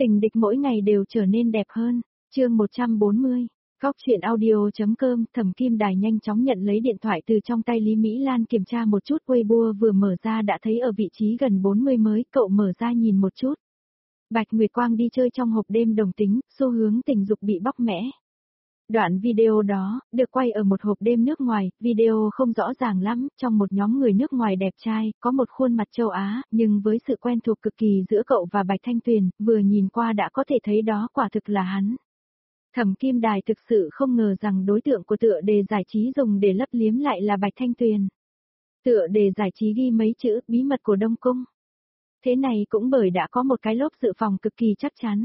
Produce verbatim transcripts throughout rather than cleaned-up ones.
Tình địch mỗi ngày đều trở nên đẹp hơn. Chương một trăm bốn mươi. Góc truyện audio.com. Thẩm Kim Đài nhanh chóng nhận lấy điện thoại từ trong tay Lý Mỹ Lan, kiểm tra một chút Weibo, vừa mở ra đã thấy ở vị trí gần bốn mươi mới, cậu mở ra nhìn một chút. Bạch Nguyệt Quang đi chơi trong hộp đêm đồng tính, xu hướng tình dục bị bóc mẽ. Đoạn video đó, được quay ở một hộp đêm nước ngoài, video không rõ ràng lắm, trong một nhóm người nước ngoài đẹp trai, có một khuôn mặt châu Á, nhưng với sự quen thuộc cực kỳ giữa cậu và Bạch Thanh Tuyền, vừa nhìn qua đã có thể thấy đó quả thực là hắn. Thẩm Kim Đài thực sự không ngờ rằng đối tượng của tựa đề giải trí dùng để lấp liếm lại là Bạch Thanh Tuyền. Tựa đề giải trí ghi mấy chữ, bí mật của Đông Cung. Thế này cũng bởi đã có một cái lốp dự phòng cực kỳ chắc chắn.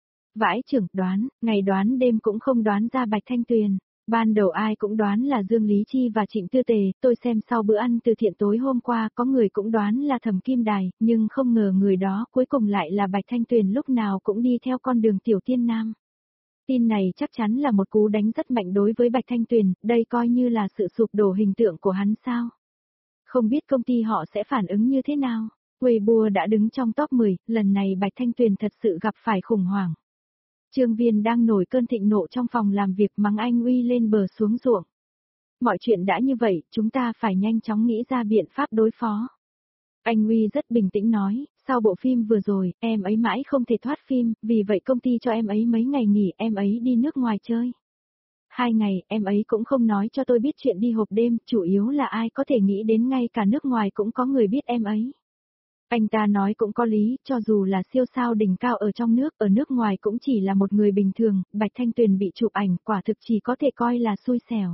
Vãi trưởng đoán, ngày đoán đêm cũng không đoán ra Bạch Thanh Tuyền. Ban đầu ai cũng đoán là Dương Lý Chi và Trịnh Tư Tề, tôi xem sau bữa ăn từ thiện tối hôm qua có người cũng đoán là Thẩm Kim Đài, nhưng không ngờ người đó cuối cùng lại là Bạch Thanh Tuyền, lúc nào cũng đi theo con đường tiểu tiên nam. Tin này chắc chắn là một cú đánh rất mạnh đối với Bạch Thanh Tuyền, đây coi như là sự sụp đổ hình tượng của hắn sao. Không biết công ty họ sẽ phản ứng như thế nào. Weibo đã đứng trong top mười, lần này Bạch Thanh Tuyền thật sự gặp phải khủng hoảng. Trương Viên đang nổi cơn thịnh nộ trong phòng làm việc, mắng anh Uy lên bờ xuống ruộng. Mọi chuyện đã như vậy, chúng ta phải nhanh chóng nghĩ ra biện pháp đối phó. Anh Uy rất bình tĩnh nói, sau bộ phim vừa rồi, em ấy mãi không thể thoát phim, vì vậy công ty cho em ấy mấy ngày nghỉ, em ấy đi nước ngoài chơi. Hai ngày, em ấy cũng không nói cho tôi biết chuyện đi hộp đêm, chủ yếu là ai có thể nghĩ đến ngay cả nước ngoài cũng có người biết em ấy. Anh ta nói cũng có lý, cho dù là siêu sao đỉnh cao ở trong nước, ở nước ngoài cũng chỉ là một người bình thường, Bạch Thanh Tuyền bị chụp ảnh quả thực chỉ có thể coi là xui xẻo.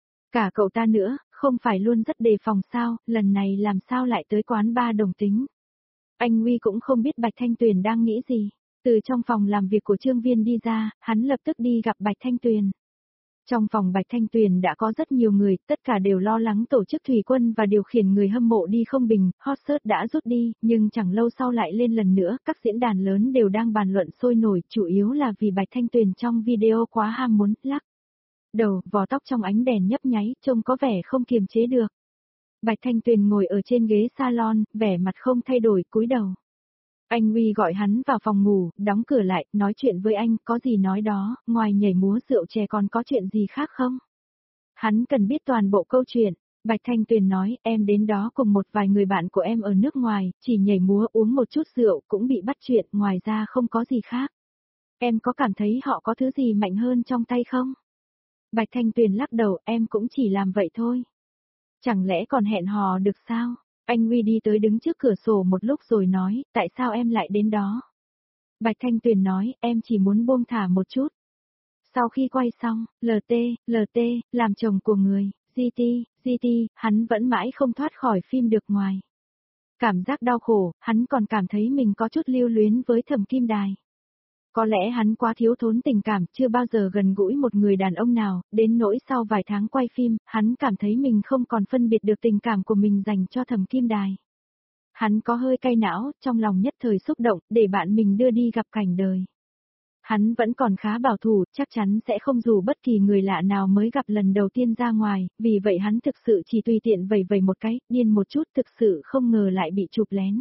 Cả cậu ta nữa, không phải luôn rất đề phòng sao, lần này làm sao lại tới quán bar đồng tính. Anh Uy cũng không biết Bạch Thanh Tuyền đang nghĩ gì, từ trong phòng làm việc của Trương Viên đi ra, hắn lập tức đi gặp Bạch Thanh Tuyền. Trong phòng Bạch Thanh Tuyền đã có rất nhiều người, tất cả đều lo lắng tổ chức thủy quân và điều khiển người hâm mộ đi không bình, hot search đã rút đi, nhưng chẳng lâu sau lại lên lần nữa, các diễn đàn lớn đều đang bàn luận sôi nổi, chủ yếu là vì Bạch Thanh Tuyền trong video quá ham muốn, lắc đầu, vò tóc trong ánh đèn nhấp nháy, trông có vẻ không kiềm chế được. Bạch Thanh Tuyền ngồi ở trên ghế salon, vẻ mặt không thay đổi, cúi đầu. Anh Uy gọi hắn vào phòng ngủ, đóng cửa lại, nói chuyện với anh, có gì nói đó, ngoài nhảy múa rượu chè còn có chuyện gì khác không? Hắn cần biết toàn bộ câu chuyện. Bạch Thanh Tuyền nói, em đến đó cùng một vài người bạn của em ở nước ngoài, chỉ nhảy múa uống một chút rượu cũng bị bắt chuyện, ngoài ra không có gì khác. Em có cảm thấy họ có thứ gì mạnh hơn trong tay không? Bạch Thanh Tuyền lắc đầu, em cũng chỉ làm vậy thôi. Chẳng lẽ còn hẹn hò được sao? Anh Uy đi tới đứng trước cửa sổ một lúc rồi nói, tại sao em lại đến đó? Bạch Thanh Tuyền nói, em chỉ muốn buông thả một chút. Sau khi quay xong, lờ tê, lờ tê, làm chồng của người, giê tê, giê tê, hắn vẫn mãi không thoát khỏi phim được ngoài. Cảm giác đau khổ, hắn còn cảm thấy mình có chút lưu luyến với Thẩm Kim Đài. Có lẽ hắn quá thiếu thốn tình cảm, chưa bao giờ gần gũi một người đàn ông nào, đến nỗi sau vài tháng quay phim, hắn cảm thấy mình không còn phân biệt được tình cảm của mình dành cho Thẩm Kim Đài. Hắn có hơi cay não, trong lòng nhất thời xúc động, để bạn mình đưa đi gặp cảnh đời. Hắn vẫn còn khá bảo thủ, chắc chắn sẽ không rủ bất kỳ người lạ nào mới gặp lần đầu tiên ra ngoài, vì vậy hắn thực sự chỉ tùy tiện vẩy vẩy một cái, điên một chút, thực sự không ngờ lại bị chụp lén.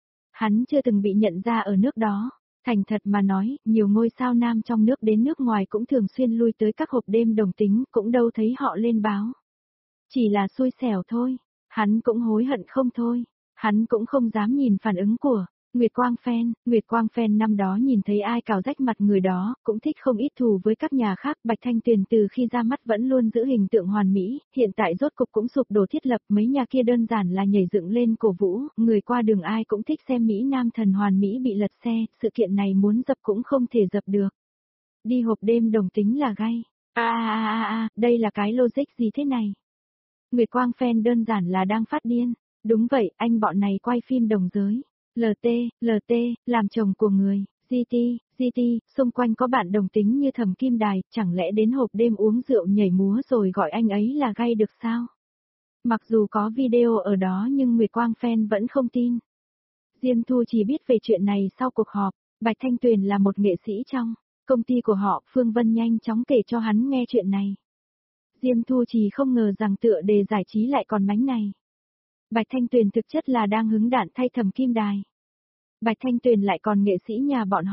Hắn chưa từng bị nhận ra ở nước đó. Thành thật mà nói, nhiều ngôi sao nam trong nước đến nước ngoài cũng thường xuyên lui tới các hộp đêm đồng tính, cũng đâu thấy họ lên báo. Chỉ là xui xẻo thôi, hắn cũng hối hận không thôi, hắn cũng không dám nhìn phản ứng của Nguyệt Quang fan. Nguyệt Quang fan năm đó nhìn thấy ai cào rách mặt người đó, cũng thích không ít thù với các nhà khác. Bạch Thanh Tuyền từ khi ra mắt vẫn luôn giữ hình tượng hoàn mỹ, hiện tại rốt cục cũng sụp đổ thiết lập, mấy nhà kia đơn giản là nhảy dựng lên cổ vũ, người qua đường ai cũng thích xem Mỹ Nam thần hoàn mỹ bị lật xe, sự kiện này muốn dập cũng không thể dập được. Đi hộp đêm đồng tính là gay. A a a a, đây là cái logic gì thế này? Nguyệt Quang fan đơn giản là đang phát điên. Đúng vậy, anh bọn này quay phim đồng giới. lờ tê, lờ tê, làm chồng của người, giê tê, giê tê, xung quanh có bạn đồng tính như Thẩm Kim Đài, chẳng lẽ đến hộp đêm uống rượu nhảy múa rồi gọi anh ấy là gay được sao? Mặc dù có video ở đó nhưng Nguyệt Quang fan vẫn không tin. Diêm Thu chỉ biết về chuyện này sau cuộc họp, Bạch Thanh Tuyền là một nghệ sĩ trong công ty của họ, Phương Vân nhanh chóng kể cho hắn nghe chuyện này. Diêm Thu chỉ không ngờ rằng tựa đề giải trí lại còn mánh này. Bạch Thanh Tuyền thực chất là đang hứng đạn thay Thẩm Kim Đài. Bạch Thanh Tuyền lại còn nghệ sĩ nhà bọn họ,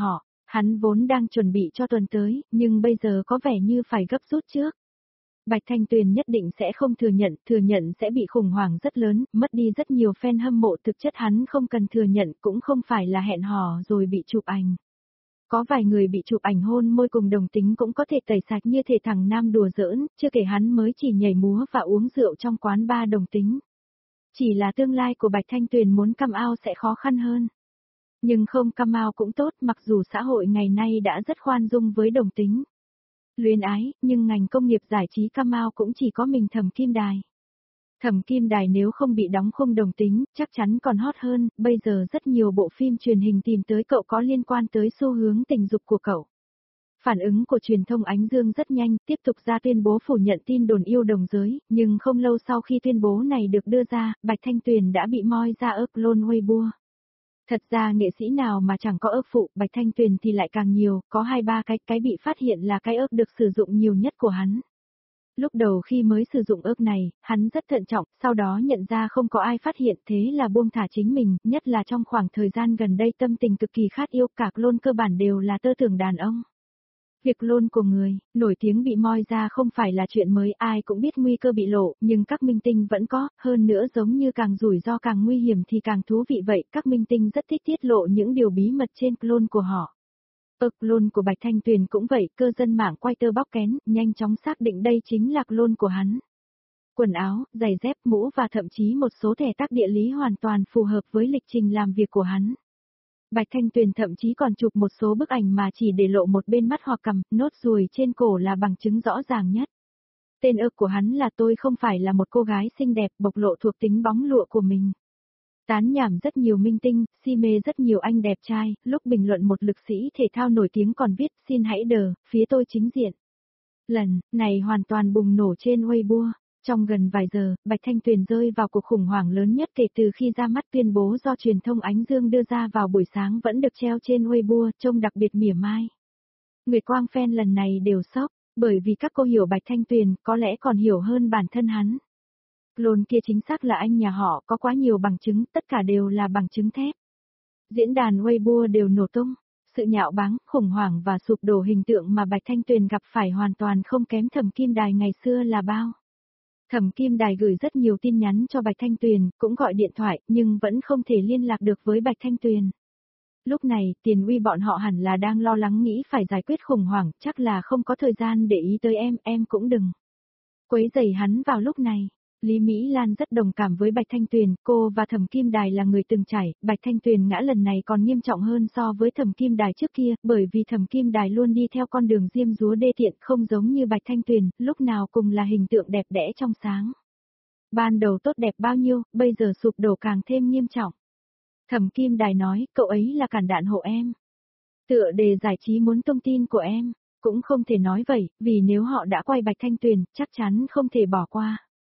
Hắn vốn đang chuẩn bị cho tuần tới, nhưng bây giờ có vẻ như phải gấp rút trước. Bạch Thanh Tuyền nhất định sẽ không thừa nhận, thừa nhận sẽ bị khủng hoảng rất lớn, mất đi rất nhiều fan hâm mộ, thực chất hắn không cần thừa nhận, cũng không phải là hẹn hò rồi bị chụp ảnh. Có vài người bị chụp ảnh hôn môi cùng đồng tính cũng có thể tẩy sạch như thể thằng nam đùa giỡn, chưa kể hắn mới chỉ nhảy múa và uống rượu trong quán bar đồng tính. Chỉ là tương lai của Bạch Thanh Tuyền muốn come out sẽ khó khăn hơn. Nhưng không come out cũng tốt, mặc dù xã hội ngày nay đã rất khoan dung với đồng tính. Luyến ái, nhưng ngành công nghiệp giải trí come out cũng chỉ có mình Thẩm Kim Đài. Thẩm Kim Đài nếu không bị đóng khung đồng tính, chắc chắn còn hot hơn, bây giờ rất nhiều bộ phim truyền hình tìm tới cậu có liên quan tới xu hướng tình dục của cậu. Phản ứng của truyền thông Ánh Dương rất nhanh, tiếp tục ra tuyên bố phủ nhận tin đồn yêu đồng giới, nhưng không lâu sau khi tuyên bố này được đưa ra, Bạch Thanh Tuyền đã bị moi ra ấp clone Weibo. Thật ra nghệ sĩ nào mà chẳng có ấp phụ, Bạch Thanh Tuyền thì lại càng nhiều, có hai ba cái, cái bị phát hiện là cái ấp được sử dụng nhiều nhất của hắn. Lúc đầu khi mới sử dụng ấp này, hắn rất thận trọng, sau đó nhận ra không có ai phát hiện, thế là buông thả chính mình, nhất là trong khoảng thời gian gần đây tâm tình cực kỳ khát yêu, cả clone cơ bản đều là tơ tưởng đàn ông. Việc clone của người nổi tiếng bị moi ra không phải là chuyện mới, ai cũng biết nguy cơ bị lộ, nhưng các minh tinh vẫn có, hơn nữa giống như càng rủi ro càng nguy hiểm thì càng thú vị vậy, các minh tinh rất thích tiết lộ những điều bí mật trên clone của họ. Ở clone của Bạch Thanh Tuyền cũng vậy, cơ dân mạng quay tơ bóc kén, nhanh chóng xác định đây chính là clone của hắn. Quần áo, giày dép, mũ và thậm chí một số thẻ tác địa lý hoàn toàn phù hợp với lịch trình làm việc của hắn. Bạch Thanh Tuyền thậm chí còn chụp một số bức ảnh mà chỉ để lộ một bên mắt hoặc cằm, nốt ruồi trên cổ là bằng chứng rõ ràng nhất. Tên ơ của hắn là tôi không phải là một cô gái xinh đẹp, bộc lộ thuộc tính bóng lụa của mình. Tán nhảm rất nhiều minh tinh, si mê rất nhiều anh đẹp trai, lúc bình luận một lực sĩ thể thao nổi tiếng còn viết xin hãy đờ, phía tôi chính diện. Lần này hoàn toàn bùng nổ trên Weibo. Trong gần vài giờ, Bạch Thanh Tuyền rơi vào cuộc khủng hoảng lớn nhất kể từ khi ra mắt tuyên bố do truyền thông Ánh Dương đưa ra vào buổi sáng vẫn được treo trên Weibo, trông đặc biệt mỉa mai. Nguyệt Quang fan lần này đều sốc, bởi vì các cô hiểu Bạch Thanh Tuyền, có lẽ còn hiểu hơn bản thân hắn. Clone kia chính xác là anh nhà họ, có quá nhiều bằng chứng, tất cả đều là bằng chứng thép. Diễn đàn Weibo đều nổ tung, sự nhạo báng, khủng hoảng và sụp đổ hình tượng mà Bạch Thanh Tuyền gặp phải hoàn toàn không kém Thẩm Kim Đài ngày xưa là bao. Thẩm Kim Đài gửi rất nhiều tin nhắn cho Bạch Thanh Tuyền, cũng gọi điện thoại, nhưng vẫn không thể liên lạc được với Bạch Thanh Tuyền. Lúc này, Tiền Uy bọn họ hẳn là đang lo lắng nghĩ phải giải quyết khủng hoảng, chắc là không có thời gian để ý tới em, em cũng đừng quấy rầy hắn vào lúc này. Lý Mỹ Lan rất đồng cảm với Bạch Thanh Tuyền, cô và Thẩm Kim Đài là người từng trải, Bạch Thanh Tuyền ngã lần này còn nghiêm trọng hơn so với Thẩm Kim Đài trước kia, bởi vì Thẩm Kim Đài luôn đi theo con đường diêm dúa đê tiện, không giống như Bạch Thanh Tuyền, lúc nào cùng là hình tượng đẹp đẽ trong sáng. Ban đầu tốt đẹp bao nhiêu, bây giờ sụp đổ càng thêm nghiêm trọng. Thẩm Kim Đài nói, cậu ấy là cản đạn hộ em. Tựa đề giải trí muốn tung tin của em, cũng không thể nói vậy, vì nếu họ đã quay Bạch Thanh Tuyền, chắc chắn không thể bỏ qua.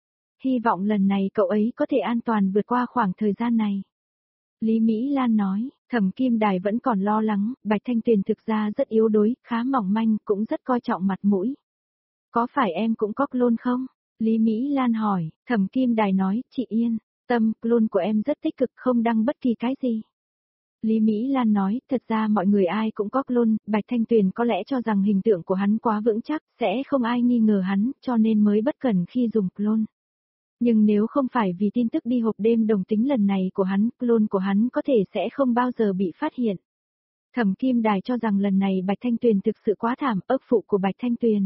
Hy vọng lần này cậu ấy có thể an toàn vượt qua khoảng thời gian này. Lý Mỹ Lan nói, Thẩm Kim Đài vẫn còn lo lắng, Bạch Thanh Tuyền thực ra rất yếu đuối, khá mỏng manh, cũng rất coi trọng mặt mũi. Có phải em cũng có clone không? Lý Mỹ Lan hỏi, Thẩm Kim Đài nói, chị yên tâm, clone của em rất tích cực không đăng bất kỳ cái gì. Lý Mỹ Lan nói, thật ra mọi người ai cũng có clone, Bạch Thanh Tuyền có lẽ cho rằng hình tượng của hắn quá vững chắc, sẽ không ai nghi ngờ hắn, cho nên mới bất cẩn khi dùng clone. Nhưng nếu không phải vì tin tức đi hộp đêm đồng tính lần này của hắn, clone của hắn có thể sẽ không bao giờ bị phát hiện. Thẩm Kim Đài cho rằng lần này Bạch Thanh Tuyền thực sự quá thảm, ấp phụ của Bạch Thanh Tuyền.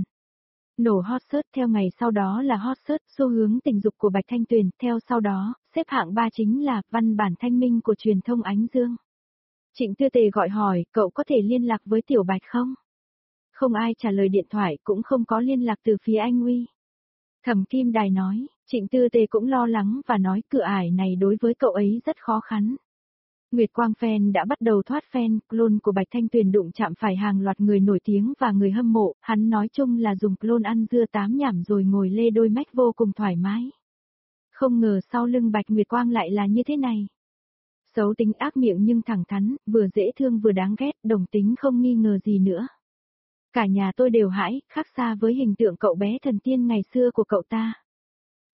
Nổ hot search theo ngày sau đó là hot search xu hướng tình dục của Bạch Thanh Tuyền, theo sau đó, xếp hạng ba chính là văn bản thanh minh của truyền thông Ánh Dương. Trịnh Tư Tề gọi hỏi, cậu có thể liên lạc với Tiểu Bạch không? Không ai trả lời điện thoại, cũng không có liên lạc từ phía anh Uy. Thẩm Kim Đài nói, Trịnh Tư Tề cũng lo lắng và nói cửa ải này đối với cậu ấy rất khó khăn. Nguyệt Quang fan đã bắt đầu thoát fan, clone của Bạch Thanh Tuyền đụng chạm phải hàng loạt người nổi tiếng và người hâm mộ, hắn nói chung là dùng clone ăn dưa tám nhảm rồi ngồi lê đôi mách vô cùng thoải mái. Không ngờ sau lưng Bạch Nguyệt Quang lại là như thế này. Xấu tính ác miệng nhưng thẳng thắn, vừa dễ thương vừa đáng ghét, đồng tính không nghi ngờ gì nữa. Cả nhà tôi đều hãi, khác xa với hình tượng cậu bé thần tiên ngày xưa của cậu ta.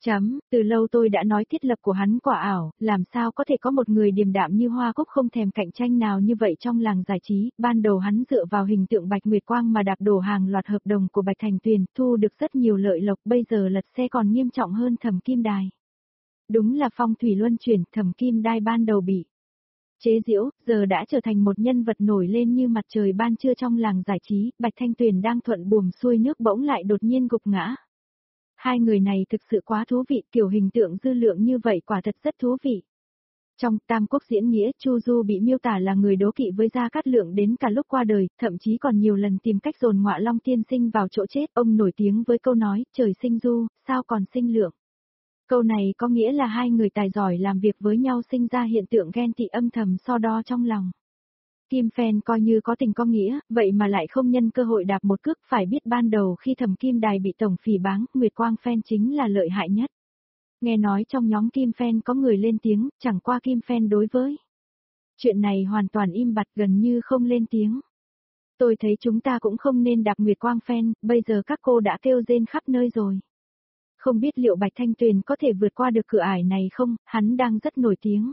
Chấm, từ lâu tôi đã nói thiết lập của hắn quả ảo, làm sao có thể có một người điềm đạm như Hoa Cúc không thèm cạnh tranh nào như vậy trong làng giải trí, ban đầu hắn dựa vào hình tượng Bạch Nguyệt Quang mà đạp đổ hàng loạt hợp đồng của Bạch Thành Tuyền, thu được rất nhiều lợi lộc, bây giờ lật xe còn nghiêm trọng hơn Thẩm Kim Đài. Đúng là phong thủy luân chuyển, Thẩm Kim Đài ban đầu bị chế giễu, giờ đã trở thành một nhân vật nổi lên như mặt trời ban trưa trong làng giải trí, Bạch Thanh Tuyền đang thuận buồm xuôi nước bỗng lại đột nhiên gục ngã. Hai người này thực sự quá thú vị, kiểu hình tượng dư lượng như vậy quả thật rất thú vị. Trong Tam Quốc diễn nghĩa, Chu Du bị miêu tả là người đố kỵ với Gia Cát Lượng đến cả lúc qua đời, thậm chí còn nhiều lần tìm cách dồn Ngọa Long tiên sinh vào chỗ chết. Ông nổi tiếng với câu nói, trời sinh Du, sao còn sinh Lượng. Câu này có nghĩa là hai người tài giỏi làm việc với nhau sinh ra hiện tượng ghen tị âm thầm so đo trong lòng. Kim Phen coi như có tình có nghĩa, vậy mà lại không nhân cơ hội đạp một cước, phải biết ban đầu khi Thẩm Kim Đài bị tổng phỉ báng, Nguyệt Quang Phen chính là lợi hại nhất. Nghe nói trong nhóm Kim Phen có người lên tiếng, chẳng qua Kim Phen đối với chuyện này hoàn toàn im bặt gần như không lên tiếng. Tôi thấy chúng ta cũng không nên đạp Nguyệt Quang Phen, bây giờ các cô đã kêu rên khắp nơi rồi. Không biết liệu Bạch Thanh Tuyền có thể vượt qua được cửa ải này không, hắn đang rất nổi tiếng.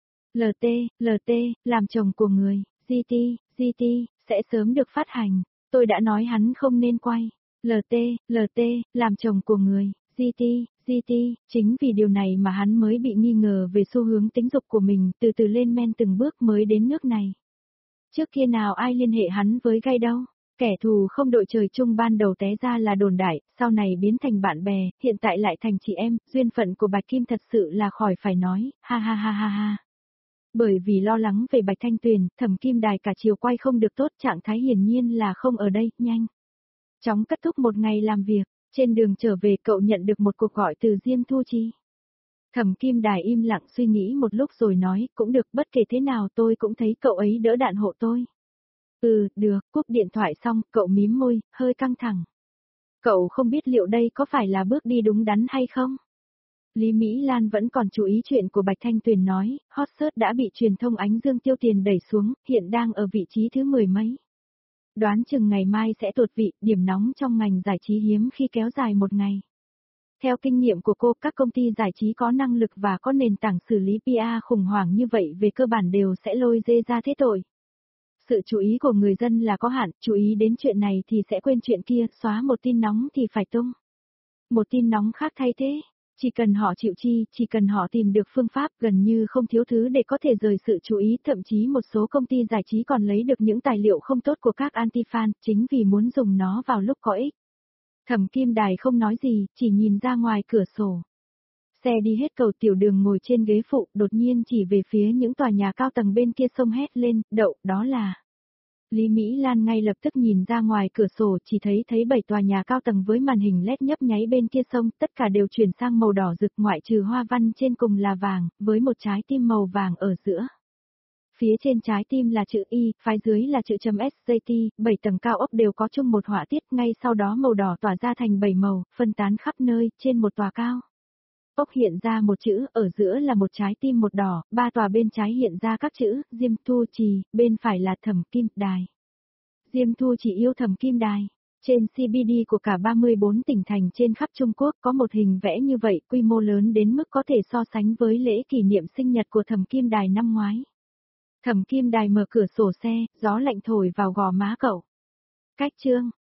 lờ tê, lờ tê, làm chồng của người, giê tê, giê tê, sẽ sớm được phát hành. Tôi đã nói hắn không nên quay. lờ tê, lờ tê, làm chồng của người, giê tê, giê tê, chính vì điều này mà hắn mới bị nghi ngờ về xu hướng tính dục của mình, từ từ lên men từng bước mới đến nước này. Trước kia nào ai liên hệ hắn với gay đâu. Kẻ thù không đội trời chung ban đầu té ra là đồn đại, sau này biến thành bạn bè, hiện tại lại thành chị em, duyên phận của Bạch Kim thật sự là khỏi phải nói, ha ha ha ha ha. Bởi vì lo lắng về Bạch Thanh Tuyền, Thẩm Kim Đài cả chiều quay không được tốt, trạng thái hiển nhiên là không ở đây, nhanh. Chóng kết thúc một ngày làm việc, trên đường trở về cậu nhận được một cuộc gọi từ Diêm Thu Chi. Thẩm Kim Đài im lặng suy nghĩ một lúc rồi nói, cũng được, bất kể thế nào tôi cũng thấy cậu ấy đỡ đạn hộ tôi. Ừ, được, cúp điện thoại xong, cậu mím môi, hơi căng thẳng. Cậu không biết liệu đây có phải là bước đi đúng đắn hay không? Lý Mỹ Lan vẫn còn chú ý chuyện của Bạch Thanh Tuyền nói, hot search đã bị truyền thông Ánh Dương tiêu tiền đẩy xuống, hiện đang ở vị trí thứ mười mấy. Đoán chừng ngày mai sẽ tụt vị, điểm nóng trong ngành giải trí hiếm khi kéo dài một ngày. Theo kinh nghiệm của cô, các công ty giải trí có năng lực và có nền tảng xử lý pê e khủng hoảng như vậy về cơ bản đều sẽ lôi dê ra thế tội. Sự chú ý của người dân là có hạn, chú ý đến chuyện này thì sẽ quên chuyện kia, xóa một tin nóng thì phải tung một tin nóng khác thay thế. Chỉ cần họ chịu chi, chỉ cần họ tìm được phương pháp, gần như không thiếu thứ để có thể rời sự chú ý, thậm chí một số công ty giải trí còn lấy được những tài liệu không tốt của các anti-fan, chính vì muốn dùng nó vào lúc có ích. Thẩm Kim Đài không nói gì, chỉ nhìn ra ngoài cửa sổ. Xe đi hết cầu Tiểu Đường ngồi trên ghế phụ, đột nhiên chỉ về phía những tòa nhà cao tầng bên kia sông hét lên, đậu, đó là... Lý Mỹ Lan ngay lập tức nhìn ra ngoài cửa sổ, chỉ thấy thấy bảy tòa nhà cao tầng với màn hình led nhấp nháy bên kia sông, tất cả đều chuyển sang màu đỏ rực, ngoại trừ hoa văn trên cùng là vàng, với một trái tim màu vàng ở giữa. Phía trên trái tim là chữ Y, phía dưới là chữ chấm ét gi tê, bảy tầng cao ốc đều có chung một họa tiết, ngay sau đó màu đỏ tỏa ra thành bảy màu, phân tán khắp nơi, trên một tòa cao ốc hiện ra một chữ, ở giữa là một trái tim một đỏ, ba tòa bên trái hiện ra các chữ, Diêm Thu Trì, bên phải là Thẩm Kim Đài. Diêm Thu Trì yêu Thẩm Kim Đài. Trên xê bê đê của cả ba mươi bốn tỉnh thành trên khắp Trung Quốc có một hình vẽ như vậy, quy mô lớn đến mức có thể so sánh với lễ kỷ niệm sinh nhật của Thẩm Kim Đài năm ngoái. Thẩm Kim Đài mở cửa sổ xe, gió lạnh thổi vào gò má cậu. Cách chương.